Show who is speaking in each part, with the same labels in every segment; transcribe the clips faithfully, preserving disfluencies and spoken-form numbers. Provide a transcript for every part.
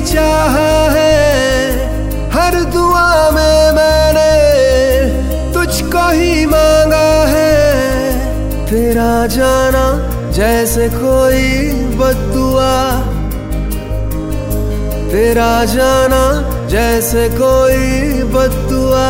Speaker 1: चाहा है, हर दुआ में मैंने तुझको ही मांगा है। तेरा जाना जैसे कोई बद्दुआ, तेरा जाना जैसे कोई बद्दुआ।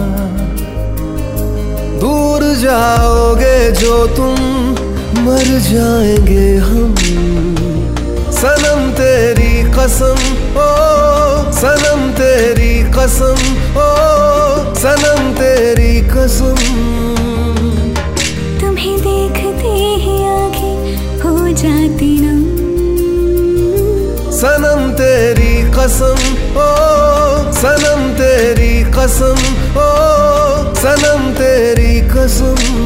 Speaker 1: दूर जाओगे जो तुम, मर जाएंगे हम। सनम तेरी कसम, ओ सनम तेरी कसम, ओ सनम तेरी कसम।
Speaker 2: तुम्हें देखते ही आंखें हो जाती नम।
Speaker 1: सनम तेरी कसम, ओ सनम तेरी कसम, ओ सनम तेरी कसम।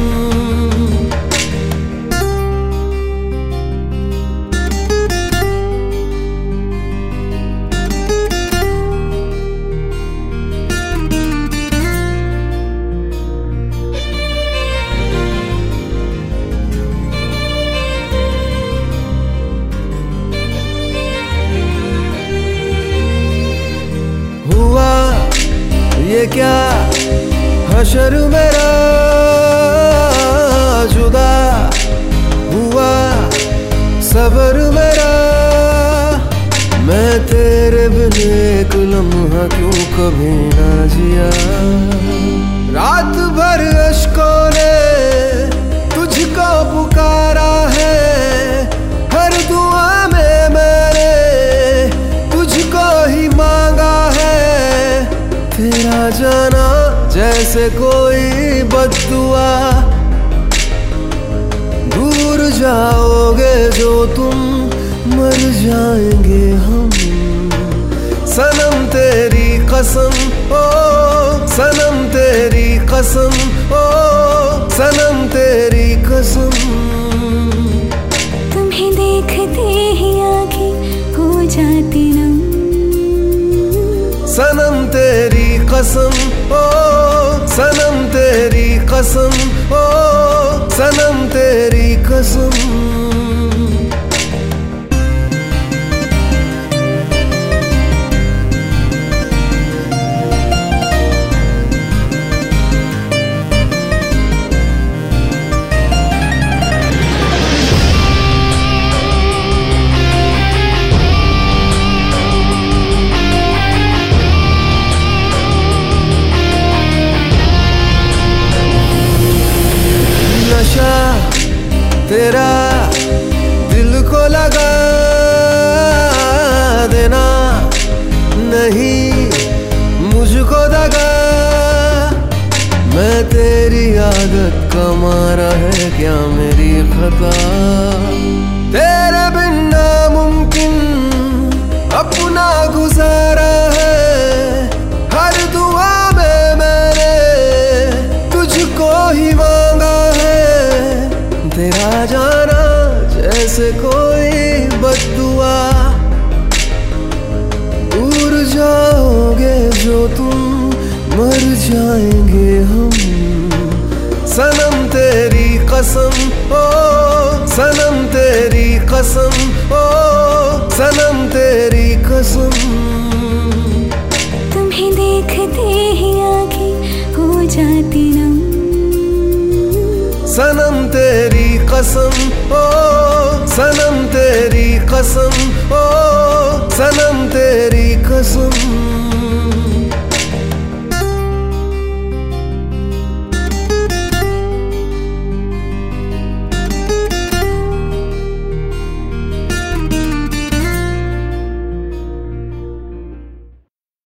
Speaker 1: हुआ ये क्या हशर मेरा, जुदा हुआ सबर मेरा। मैं तेरे बिन एक लम्हा क्यों कभी ना जिया। रात भर अश्कों ने तुझको पुकारा है, हर दुआ में मैंने तुझको ही मांगा है। तेरा जाना जैसे कोई बद्दुआ, दूर जाओगे जो तुम, मर जाएंगे हम। सनम तेरी कसम, ओ सनम तेरी कसम, ओ सनम तेरी कसम।
Speaker 2: तुम्हें देखते ही आंखें हो जाती नम।
Speaker 1: सनम तेरी कसम, ओ सनम तेरी कसम, ओ सनम तेरी कसम। नशा तेरा दिल को लगा देना, नहीं मुझको दगा। मैं तेरी आदत का मारा है क्या मेरी खता। तेरे बिन नामुमकिन अपना गुजारा है, हर दुआ में मैंने तुझको ही मांगा है। तेरा जाना जैसे कोई बद्दुआ, दूर जाओगे जो तुम, मर जाएंगे हम। सनम तेरी कसम, ओ सनम तेरी कसम, ओ सनम तेरी कसम।
Speaker 2: तुम्हें देखते ही आंखें हो जाती नम।
Speaker 1: सनम तेरी कसम, ओ सनम तेरी कसम, ओ सनम तेरी कसम।